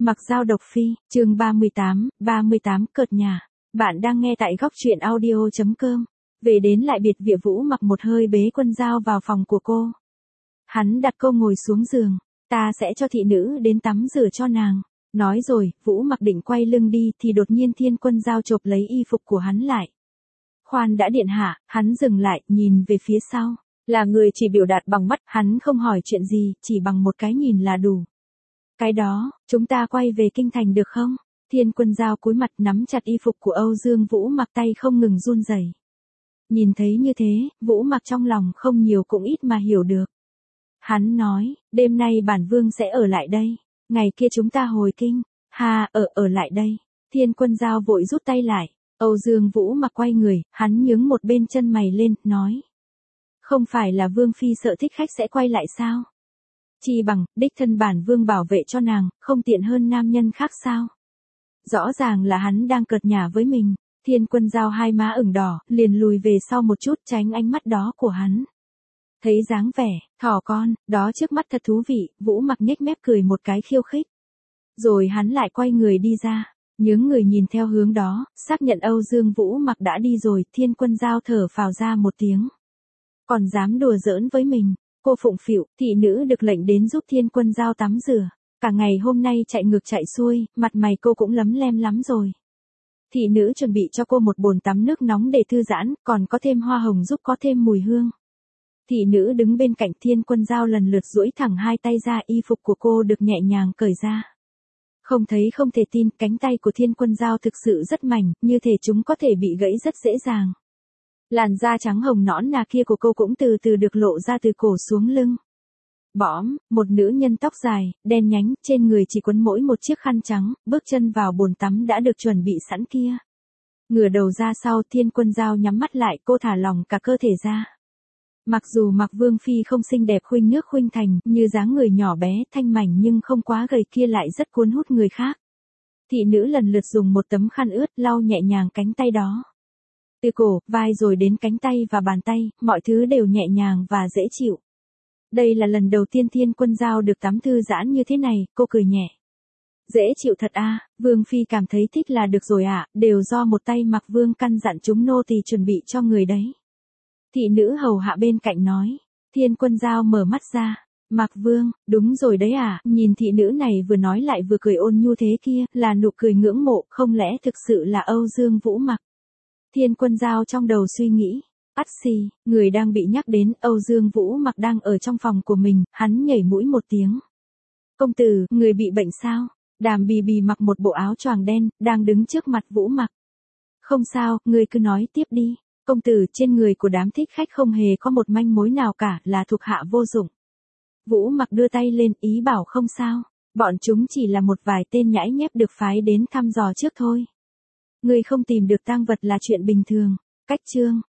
Mặc Dao độc phi, chương 38 cợt nhà. Bạn đang nghe tại góc truyện audio.com. Về đến lại biệt viện, Vũ Mặc một hơi bế Quân Dao vào phòng của cô. Hắn đặt cô ngồi xuống giường. Ta sẽ cho thị nữ đến tắm rửa cho nàng. Nói rồi, Vũ Mặc định quay lưng đi thì đột nhiên Thiên Quân Dao chộp lấy y phục của hắn lại. Khoan đã điện hạ, hắn dừng lại, nhìn về phía sau. Là người chỉ biểu đạt bằng mắt, hắn không hỏi chuyện gì, chỉ bằng một cái nhìn là đủ. Cái đó, chúng ta quay về kinh thành được không? Thiên Quân Dao cúi mặt nắm chặt y phục của Âu Dương Vũ Mặc, tay không ngừng run rẩy. Nhìn thấy như thế, Vũ Mặc trong lòng không nhiều cũng ít mà hiểu được. Hắn nói, đêm nay bản vương sẽ ở lại đây, ngày kia chúng ta hồi kinh. Ở lại đây. Thiên Quân Dao vội rút tay lại. Âu Dương Vũ Mặc quay người, hắn nhướng một bên chân mày lên, nói. Không phải là vương phi sợ Thích Khách sẽ quay lại sao? Chi bằng, đích thân bản vương bảo vệ cho nàng, không tiện hơn nam nhân khác sao? Rõ ràng là hắn đang cợt nhả với mình. Thiên Quân Dao hai má ửng đỏ, liền lùi về sau một chút tránh ánh mắt đó của hắn. Thấy dáng vẻ, thỏ con, đó trước mắt thật thú vị, Vũ Mặc nhếch mép cười một cái khiêu khích. Rồi hắn lại quay người đi ra, nhướng người nhìn theo hướng đó, xác nhận Âu Dương Vũ Mặc đã đi rồi, Thiên Quân Dao thở phào ra một tiếng. Còn dám đùa giỡn với mình. Cô phụng phịu, thị nữ được lệnh đến giúp Thiên Quân Dao tắm rửa. Cả ngày hôm nay chạy ngược chạy xuôi, mặt mày cô cũng lấm lem lắm rồi. Thị nữ chuẩn bị cho cô một bồn tắm nước nóng để thư giãn, còn có thêm hoa hồng giúp có thêm mùi hương. Thị nữ đứng bên cạnh Thiên Quân Dao lần lượt duỗi thẳng hai tay ra, y phục của cô được nhẹ nhàng cởi ra. Không thể tin, cánh tay của Thiên Quân Dao thực sự rất mảnh, như thể chúng có thể bị gãy rất dễ dàng. Làn da trắng hồng nõn nà kia của cô cũng từ từ được lộ ra từ cổ xuống lưng. Bõm, một nữ nhân tóc dài, đen nhánh, trên người chỉ quấn mỗi một chiếc khăn trắng, bước chân vào bồn tắm đã được chuẩn bị sẵn kia. Ngửa đầu ra sau, Thiên Quân Dao nhắm mắt lại, cô thả lỏng cả cơ thể ra. Mặc dù Mặc Vương Phi không xinh đẹp khuynh nước khuynh thành, như dáng người nhỏ bé, thanh mảnh nhưng không quá gầy kia lại rất cuốn hút người khác. Thị nữ lần lượt dùng một tấm khăn ướt lau nhẹ nhàng cánh tay đó. Từ cổ, vai rồi đến cánh tay và bàn tay, mọi thứ đều nhẹ nhàng và dễ chịu. Đây là lần đầu tiên Thiên Quân Dao được tắm thư giãn như thế này, cô cười nhẹ. Dễ chịu thật à, Vương Phi cảm thấy thích là được rồi ạ, đều do một tay Mặc Vương căn dặn chúng nô tỳ chuẩn bị cho người đấy. Thị nữ hầu hạ bên cạnh nói. Thiên Quân Dao mở mắt ra. Mặc Vương, đúng rồi đấy à, nhìn thị nữ này vừa nói lại vừa cười ôn nhu thế kia, là nụ cười ngưỡng mộ, không lẽ thực sự là Âu Dương Vũ Mặc? Thiên Quân Dao trong đầu suy nghĩ. Ắt xì, người đang bị nhắc đến, Âu Dương Vũ Mặc đang ở trong phòng của mình, hắn nhảy mũi một tiếng. Công tử, người bị bệnh sao? Đàm Bì Bì mặc một bộ áo choàng đen, đang đứng trước mặt Vũ Mặc. Không sao, người cứ nói tiếp đi. Công tử, trên người của đám thích khách không hề có một manh mối nào cả, là thuộc hạ vô dụng. Vũ Mặc đưa tay lên, ý bảo không sao. Bọn chúng chỉ là một vài tên nhãi nhép được phái đến thăm dò trước thôi. Người không tìm được tang vật là chuyện bình thường. Cách chương